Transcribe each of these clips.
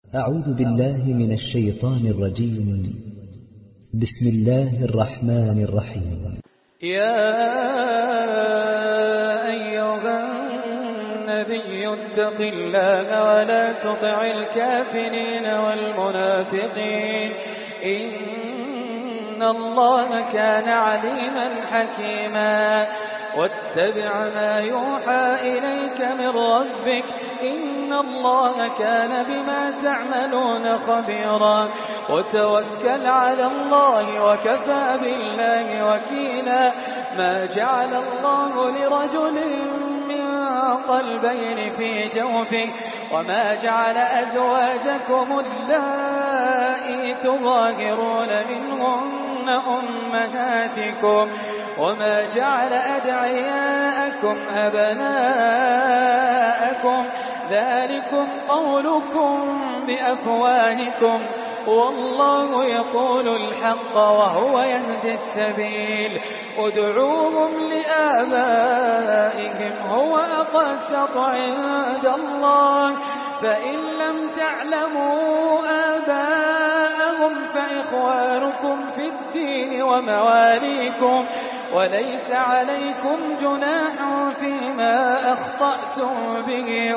أعوذ بالله من الشيطان الرجيم. بسم الله الرحمن الرحيم. يا أيها النبي اتق الله ولا تطع الكافرين والمنافقين إن الله كان عليما حكيما واتبع ما يوحى إليك من ربك إن الله كان بما تعملون خبيرا وتوكل على الله وكفى بالله وكيلا ما جعل الله لرجل من قلبين في جوفه وما جعل أزواجكم اللائي تظاهرون منهن أمهاتكم وما جعل أدعياءكم أبناءكم ذلكم قولكم بأفواهكم والله يقول الحق وهو يهدي السبيل ادعوهم لآبائهم هو أقسط عند الله فإن لم تعلموا آباءهم فإخوانكم في الدين ومواليكم وليس عليكم جناح فيما أخطأتم به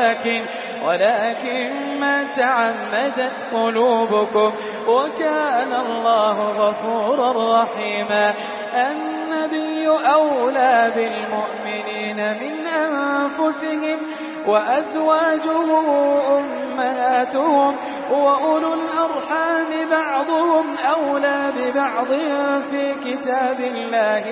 ولكن ما تعمدت قلوبكم وكان الله غفورا رحيما النبي أولى بالمؤمنين من أنفسهم وأزواجه أمهاتهم وأولو الأرحام بعضهم أولى ببعض في كتاب الله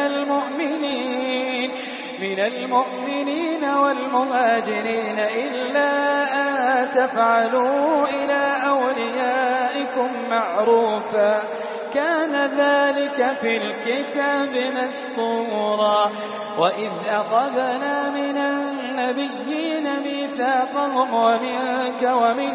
من المؤمنين والمهاجرين إلا أن تفعلوا إلى أوليائكم معروفا كان ذلك في الكتاب مسطورا وإذ أخذنا من النبيين ميثاقهم ومنك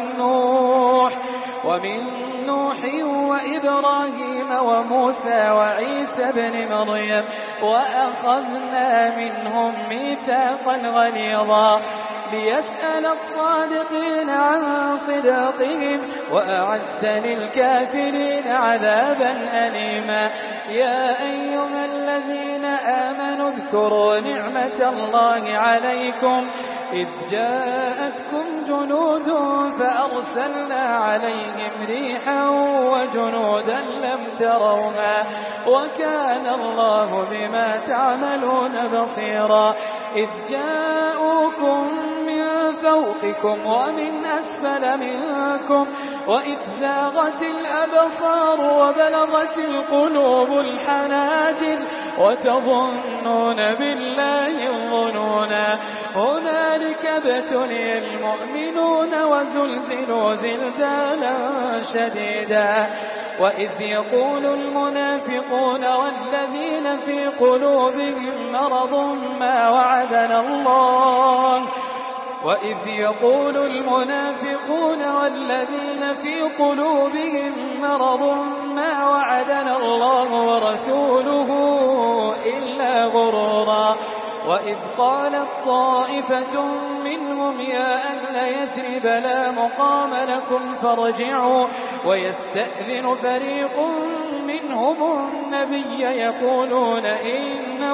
ومن نوح وإبراهيم وموسى وعيسى بن مريم وأخذنا منهم ميثاقا غليظا ليسأل الصادقين عن صداقهم وأعد للكافرين عذابا أليما يا أيها الذين آمنوا اذكروا نعمة الله عليكم إذ جاءتكم جنود فأرسلنا عليهم ريحا وجنودا لم تروها وكان الله بما تعملون بصيرا إذ جاءوكم من فوقكم ومن أسفل منكم وإذ زاغت الأبصار وبلغت القلوب الحناجر وتظنون بالله الظنونا هنالك ابتلي المؤمنون وزلزلوا زلزالا شديدا وإذ يقول المنافقون والذين في قلوبهم مرض ما وعدنا الله وإذ يقول المنافقون والذين في قلوبهم مرض ما وعدنا الله ورسوله إلا غرورا وإذ قالت طائفة منهم يا أهل يثرب لا مقام لكم فارجعوا ويستأذن فريق منهم النبي يقولون إن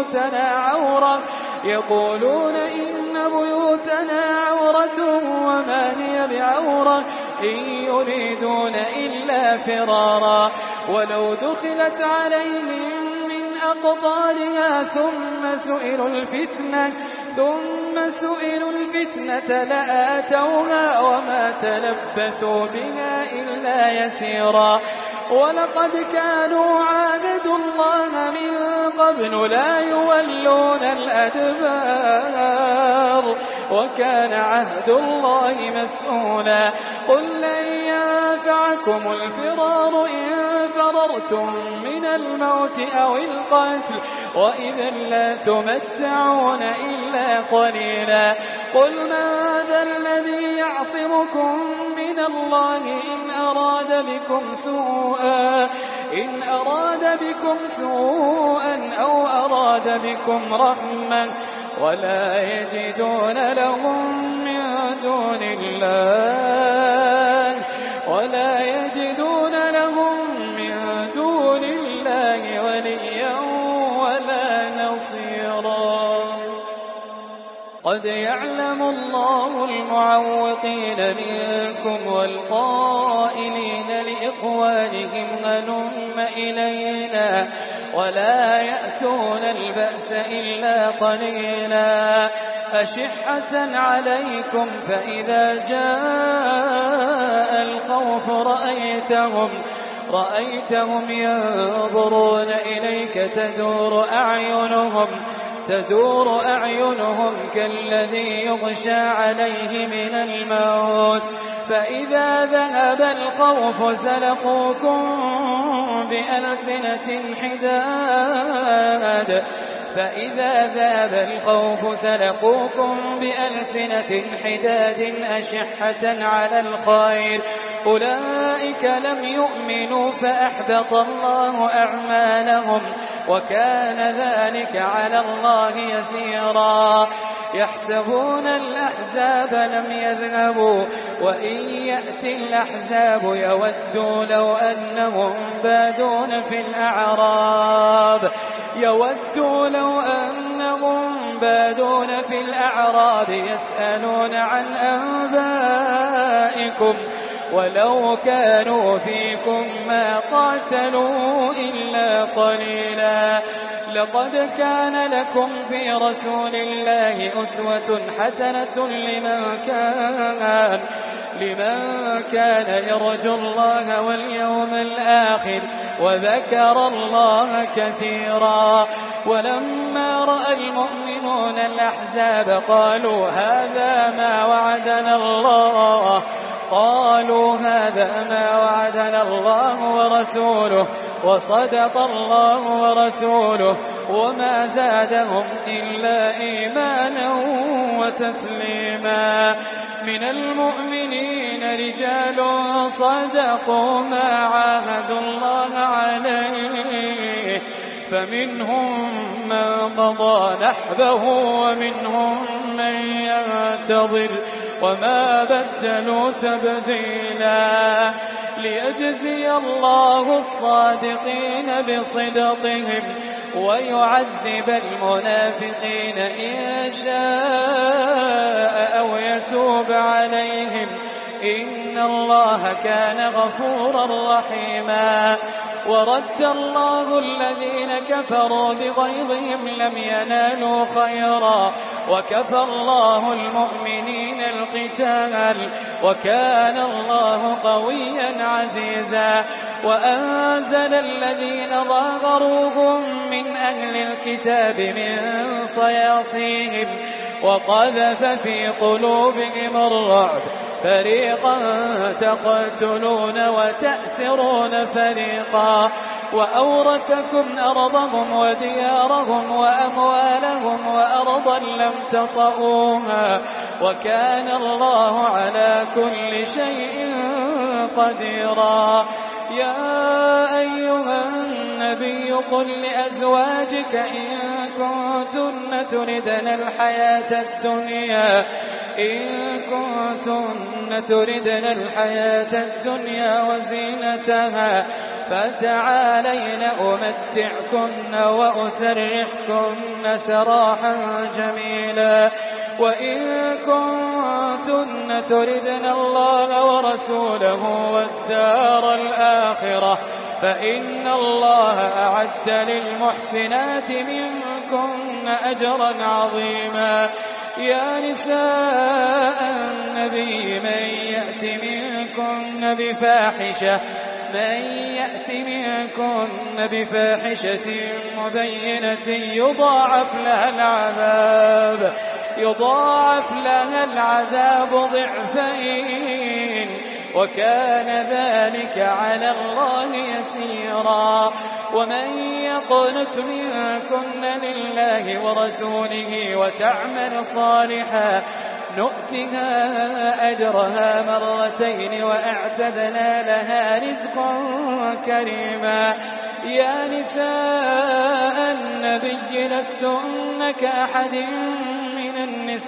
بيوتنا عورة وما هي بعورة إن يريدون إلا فرارا ولو دخلت عليهم من أقطارها ثم سئلوا الفتنة لآتوها وما تلبثوا بها إلا يسيرا ولقد كانوا عاهدوا الله من قبل لا يولون الأدبار وكان عهد الله مسؤولا قل لن ينفعكم الفرار إن فررتم من الموت أو القتل وإذا لا تمتعون إلا قليلا قل ماذا الذي يعصمكم من الله إن أراد بكم سوءا أو أراد بكم رحمة ولا يجدون لهم من دون الله قد يعلم الله المعوقين منكم والقائلين لإخوانهم هلم إلينا ولا يأتون البأس إلا قليلا أشحة عليكم فإذا جاء الخوف رأيتهم ينظرون إليك تدور أعينهم كالذي يغشى عليه من الموت فإذا ذهب الخوف سلقوكم بألسنة حداد أشحة على الخير أولئك لم يؤمنوا فأحبط الله أعمالهم وكان ذلك على الله يسيرا يحسبون الأحزاب لم يذهبوا وإن يأتي الأحزاب يودوا لو أنهم بادون في الأعراب يسألون عن أنبائكم ولو كانوا فيكم ما قاتلوا إلا قليلا لقد كان لكم في رسول الله أسوة حسنة لمن كان يرجو الله واليوم الآخر وذكر الله كثيرا ولما رأى المؤمنون الأحزاب قالوا هذا ما وعدنا الله ورسوله وصدق الله ورسوله وما زادهم إلا إيمانا وتسليما من المؤمنين رجال صدقوا ما عاهدوا الله عليه فمنهم من قضى نحبه ومنهم من ينتظر وما بدلوا تبديلا ليجزي الله الصادقين بصدقهم ويعذب المنافقين إن شاء أو يتوب عليهم إن الله كان غفورا رحيما ورد الله الذين كفروا بغيظهم لم ينالوا خيرا وكفى الله المؤمنين القتال وكان الله قويا عزيزا وأنزل الذين ظاهروهم من أهل الكتاب من صياصيهم وقذف في قلوبهم الرعب فريقا تقتلون وتأسرون فريقا وأورثكم أرضهم وديارهم وأموالهم وأرضا لم تطئوها وكان الله على كل شيء قديرا يا أيها النبي قل لأزواجك إن كنتن تردن الحياة الدنيا وزينتها فتعالين أمتعكن وأسرحكن سراحا جميلا وإن كنتن تردن الله ورسوله والدار الآخرة فإن الله أعد للمحسنات منكن أجرا عظيما يا نساء النبي من يأت منكن بفاحشة مبينة يضاعف لها العذاب ضعفين وكان ذلك على الله يسيرا ومن يقنت منكن لله ورسوله وتعمل صالحا نؤتها أجرها مرتين وأعتدنا لها رزقا كريما يا نساء النبي لستن كأحد من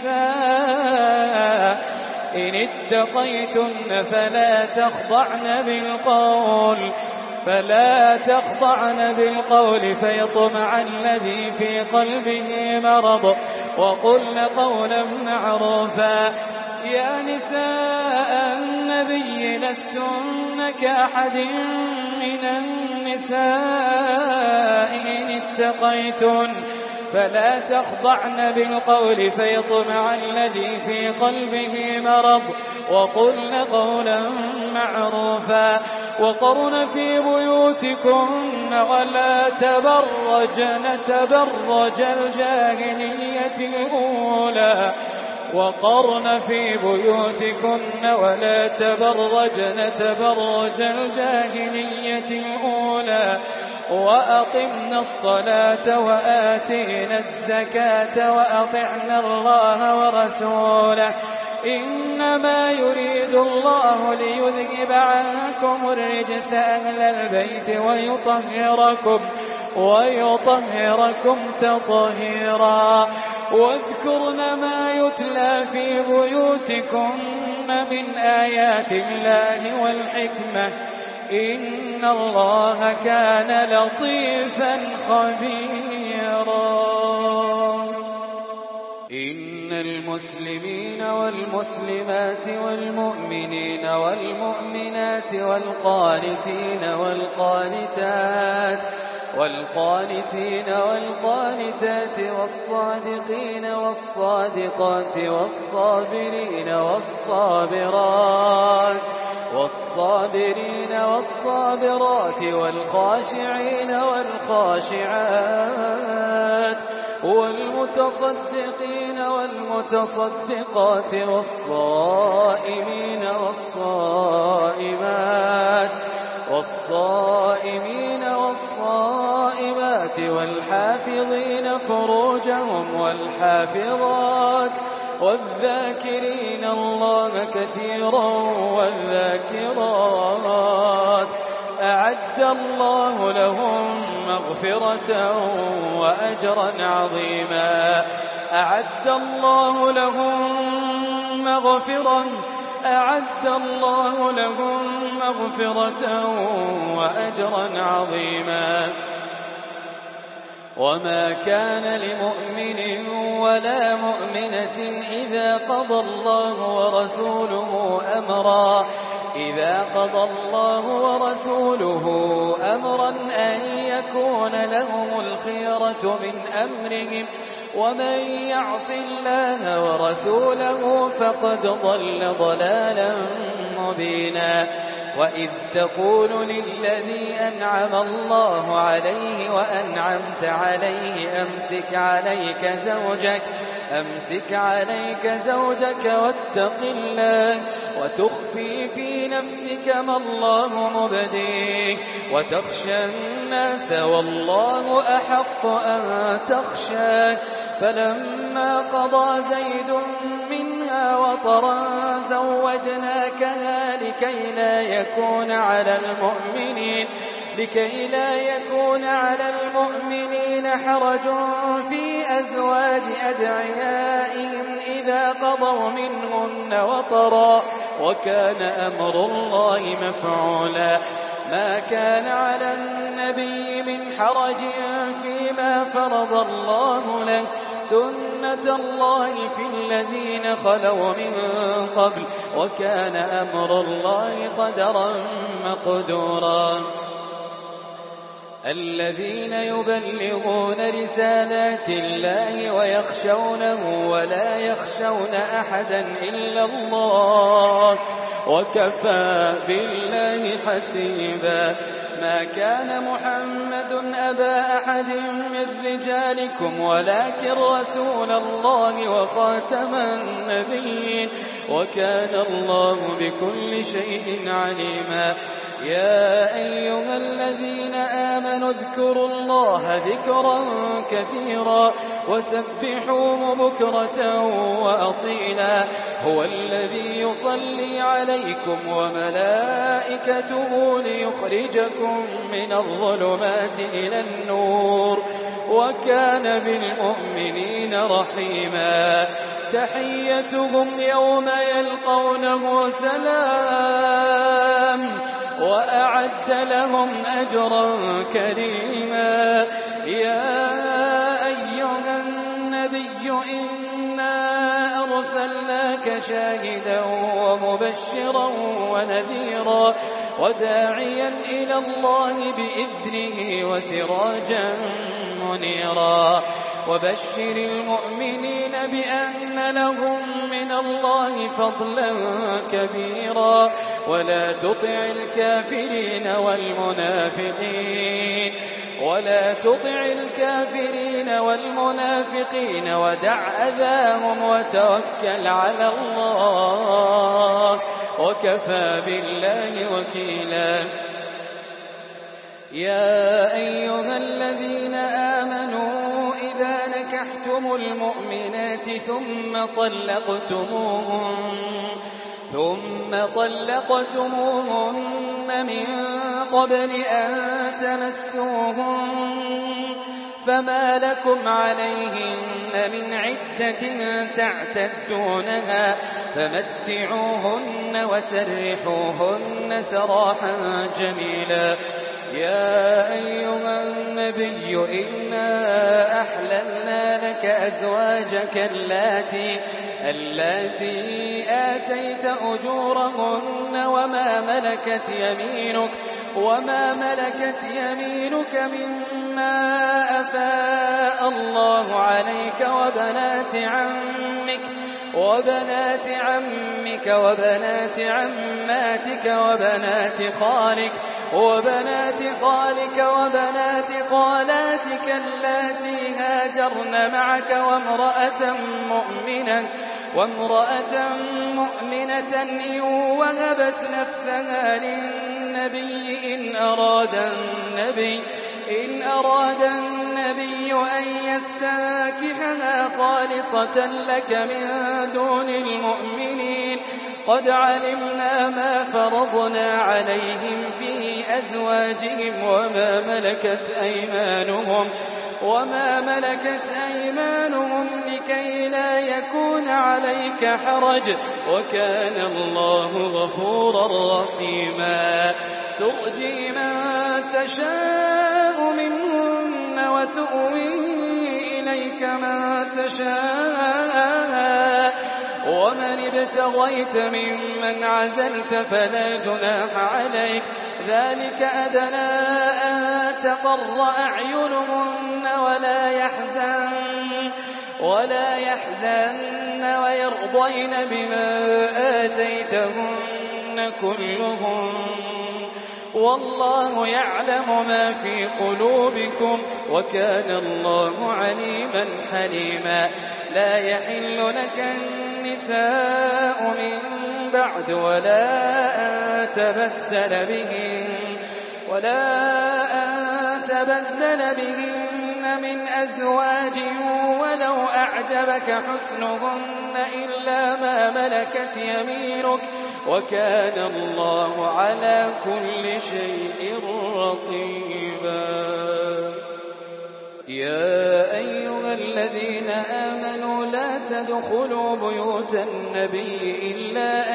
النساء إن اتقيتن فلا تخضعن بالقول فلا تخضعن بالقول فيطمع الذي في قلبه مرض وقلن قولا معروفا. يا نساء النبي لستن كأحد من النساء إن اتقيتن فلا تخضعن بالقول فيطمع الذي في قلبه مرض وقلن قولا معروفا. وقرن في بيوتكن ولا تبرجن تبرج الجاهلية الأولى وقرن في بيوتكن ولا تبرجن تبرج الجاهلية الأولى وأقمنا الصلاة وآتينا الزكاة وأطعنا الله ورسوله إنما يريد الله ليذهب عنكم الرجس أهل البيت ويطهركم تطهيرا. واذكرن ما يتلى في بيوتكن من آيات الله والحكمة إن الله كان لطيفا خبيرا. إن المسلمين والمسلمات والمؤمنين والمؤمنات والقانتين والقانتات والصادقين والصادقات والصابرين والصابرات والخاشعين والخاشعات والمتصدقين والمتصدقات والصائمين والصائمات والحافظين فروجهم والحافظات والذاكرين الله كثيرا والذاكرات أعد الله لهم مغفرة وأجرا عظيما. أعد الله لهم مغفرة وأجرا عظيما. وما كان لمؤمن ولا مؤمنة إذا قضى الله ورسوله أمرا أن يكون لهم الخيرة من أمرهم ومن يعص الله ورسوله فقد ضل ضلالا مبينا. وإذ تقول للذي أنعم الله عليه وأنعمت عليه أمسك عليك زوجك واتق الله وتخفي في نفسك ما الله مبديه وتخشى الناس والله أحق أن تخشاه. فلما قضى زيد منها وطرا زوجناكها لكي لا يكون على المؤمنين حرج في أزواج أدعيائهم إذا قضوا منهن وطرا وكان أمر الله مفعولا. ما كان على النبي من حرج فيما فرض الله له سنة الله في الذين خلوا من قبل وكان أمر الله قدرا مقدورا. الذين يبلغون رسالات الله ويخشونه ولا يخشون أحدا إلا الله وكفى بالله حسيبا. ما كان محمد أبا أحد من رجالكم ولكن رسول الله وخاتم النبيين وكان الله بكل شيء عليما. يا أيها الذين آمنوا اذكروا الله ذكرا كثيرا وسبحوه بكرة وأصيلا. هو الذي يصلي عليكم وملائكته ليخرجكم من الظلمات إلى النور وكان بالمؤمنين رحيما. تحيتهم يوم يلقونه سلام وأعد وأعد لهم أجرا كريما. يا أيها النبي إنا أرسلناك شاهدا ومبشرا ونذيرا وداعيا إلى الله بإذنه وسراجا منيرا. وبشر المؤمنين بأن لهم من الله فضلا كبيرا. ولا تطع الكافرين والمنافقين ودع أذاهم وتوكل على الله وكفى بالله وكيلا. يا أيها الذين آمنوا إذا نكحتم المؤمنات ثم طلقتموهن من قبل أن تمسوهن فما لكم عليهن من عدة تعتدونها فمتعوهن وسرحوهن سراحا جميلا. يا أيها النبي إنا أحللنا لك أزواجك اللاتي آتيت أجورهن وما ملكت يمينك مما أفاء الله عليك وبنات عمك وبنات عماتك وبنات خالك وبنات خالاتك اللاتي هاجرن معك وامرأة مؤمنة إن وهبت نفسها للنبي إن أراد النبي أن يستنكحها خالصة لك من دون المؤمنين. قد علمنا ما فرضنا عليهم في أزواجهم وما ملكت أيمانهم لكي لا يكون عليك حرج وكان الله غفورا رحيما. ترجي من تشاء منهن وتؤوي إليك من تشاء ومن ابتغيت ممن عزلت فلا جناح عليك. ذلك أدنى أن تقر أعينهن ولا يحزن ويرضين بما آتيتهن كلهم والله يعلم ما في قلوبكم وكان الله عليما حليما. لا يحل لك النساء من بعد ولا أن تبدل بهن من أزواج ولو أعجبك حسنهن إلا ما ملكت يمينك وكان الله على كل شيء رقيبا. يا أيها الذين آمنوا لا تدخلوا بيوت النبي إلا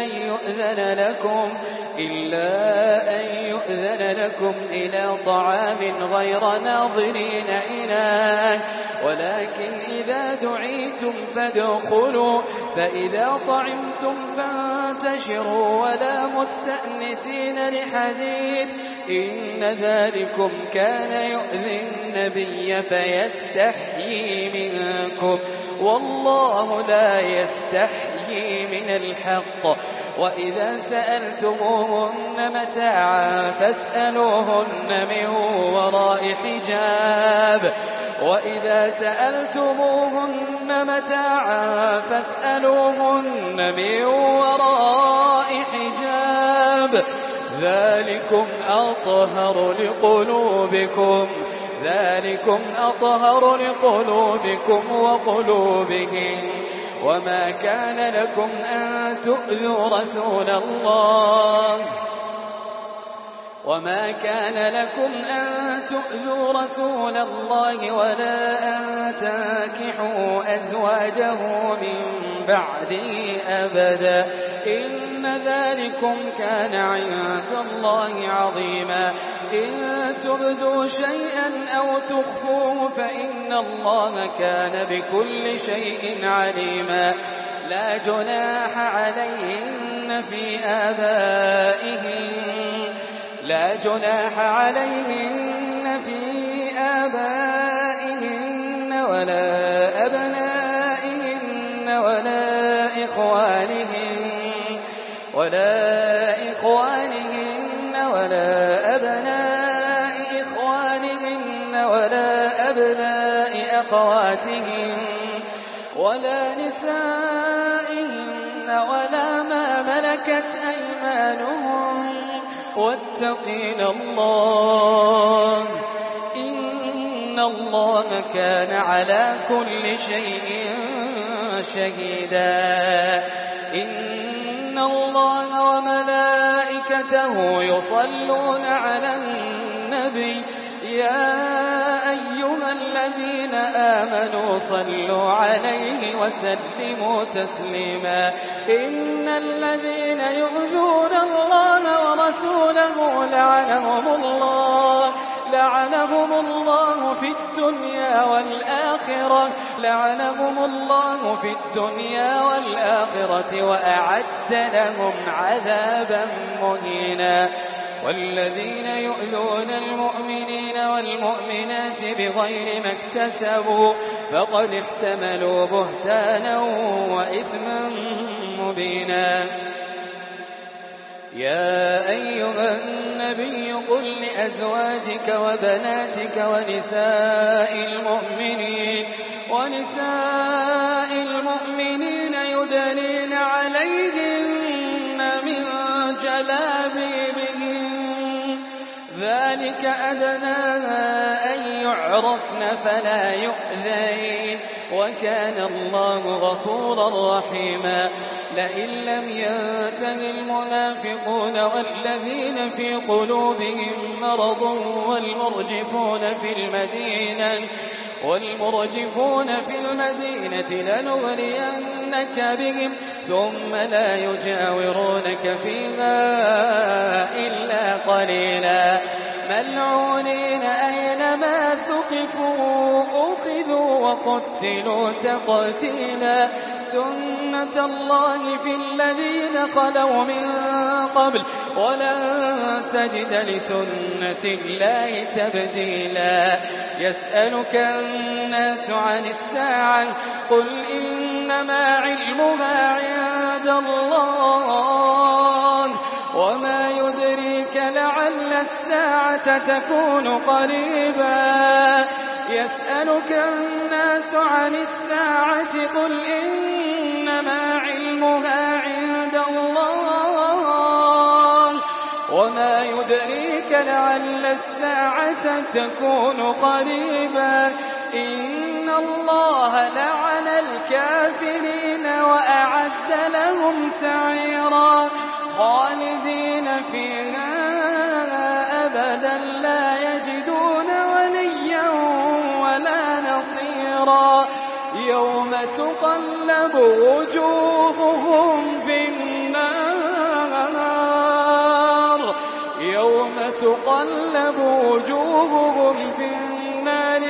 أن يؤذن لكم إلى طعام غير ناظرين إناه ولكن إذا دعيتم فادخلوا فإذا طعمتم فانتشروا ولا مستأنسين لحديث إن ذلكم كان يؤذي النبي فيستحيي منكم والله لا يستحيي من الحق. وإذا سألتموهن متاعا فاسألوهن من وراء حجاب ذلكم أطهر لقلوبكم وقلوبهم. وما كان لكم أن تؤذوا رسول الله ولا أن تنكحوا أزواجه من بعدي أبدا إن ذلكم كان عند الله عظيما إن تبدوا شيئا أو تخفوه فإن الله كان بكل شيء عليما لا جناح عليهن في آبائهن ولا أبنائهن ولا إخوانهن ولا أبناء إخوانهن ولا أبناء أخواتهن ولا نسائهن ولا ما ملكت أيمانهم واتقين الله إن الله كان على كل شيء شهيدا إن الله وملائكته يصلون على النبي يا أيها الذين آمنوا صلوا عليه وسلموا تسليما إن الذين يؤذون الله ورسوله لعنهم الله في الدنيا والآخرة وأعد لهم عذابا مهينا والذين يؤذون المؤمنين والمؤمنات بغير ما اكتسبوا فقد احتملوا بهتانا وإثما مبينا يا أيها النبي قل لأزواجك وبناتك ونساء المؤمنين يدنين عليهن من جلابيبهن ذلك أدنى أن يعرفن فلا يؤذين وكان الله غفورا رحيما لئن لم ينته المنافقون والذين في قلوبهم مرض والمرجفون في المدينة لنغرينك بهم ثم لا يجاورونك فيها إلا قليلا ملعونين أينما ثقفوا أخذوا وقتلوا تقتيلا سنة الله في الذين خلوا من قبل ولن تجد لسنة الله تبديلا يسألك الناس عن الساعة قل إنما علمها عند الله وما يدريك لعل الساعة تكون قريبا يسألك الناس عن الساعة قل إنما علمها عند الله وما يدريك لعل الساعة تكون قريبا إن الله لعن الكافرين وأعد لهم سعيرا خالدين فيها أبدا لا يجدون وليا ولا نصيرا يوم تقلب وجوههم في النار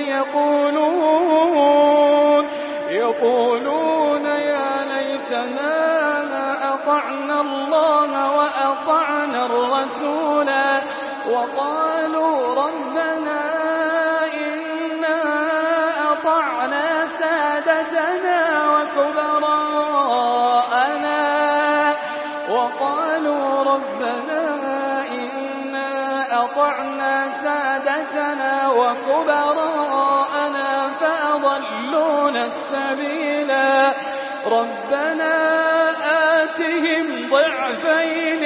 يقولون يا ليتنا أطعنا الله وأطعنا الرسولا وقالوا ربنا إنا أطعنا سادتنا وكبراءنا فأضلونا السبيلا ربنا آتهم ضعفين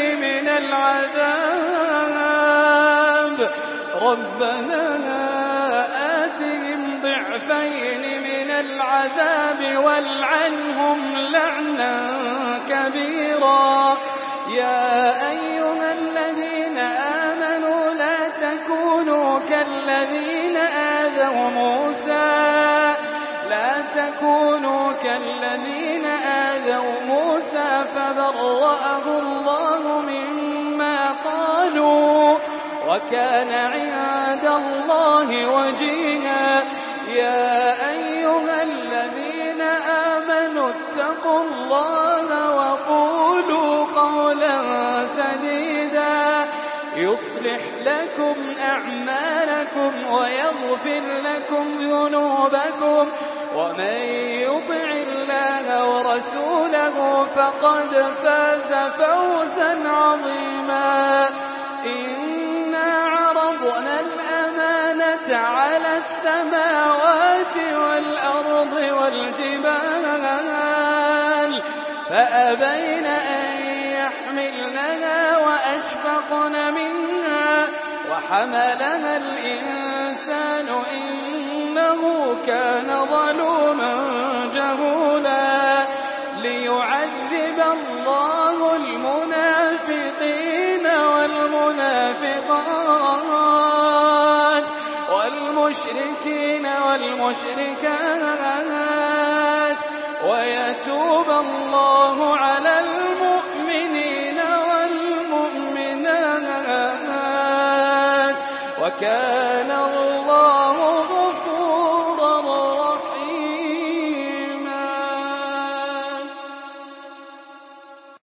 من العذاب والعنهم لعنا كبيرا يا أيها الذين آمنوا لا تكونوا كالذين آذوا نادوا موسى فبرأه الله مما قالوا وكان عند الله وجيها. يا أيها الذين آمنوا اتقوا الله وقولوا قولا سديدا يصلح لكم أعمالكم ويغفر لكم ذنوبكم ومن يطع الله ورسوله فقد فاز فوزا عظيما. إنا عرضنا الأمانة على السماوات والأرض والجبال فأبين أن يحملنها وأشفقن منها وحملها الإنسان إنه كان ظلوما جهولا. ليعذب الله المنافقين والمنافقات والمشركين والمشركات ويتوب الله على المؤمنين والمؤمنات وكان الله